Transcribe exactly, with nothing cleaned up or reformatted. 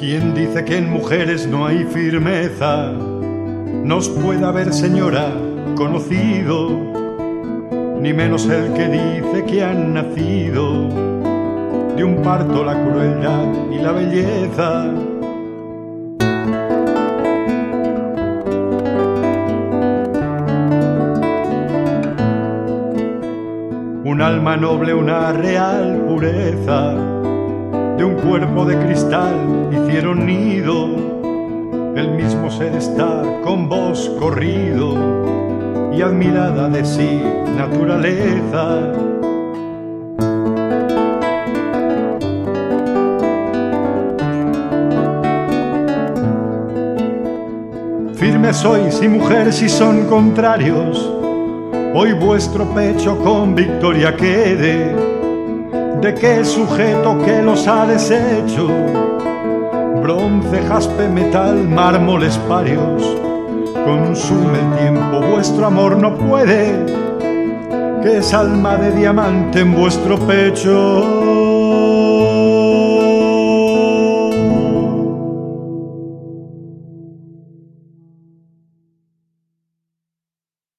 Quien dice que en mujeres no hay firmeza, nos puede haber, señora, conocido, ni menos el que dice que han nacido de un parto la crueldad y la belleza. Un alma noble, una real pureza, de un cuerpo de cristal hicieron nido. El mismo ser está con vos corrido y admirada de sí naturaleza. Firmes sois y mujer si son contrarios, hoy vuestro pecho con victoria quede. ¿De qué sujeto que los ha deshecho? Bronce, jaspe, metal, mármoles parios. Consume el tiempo, vuestro amor no puede, que es alma de diamante en vuestro pecho.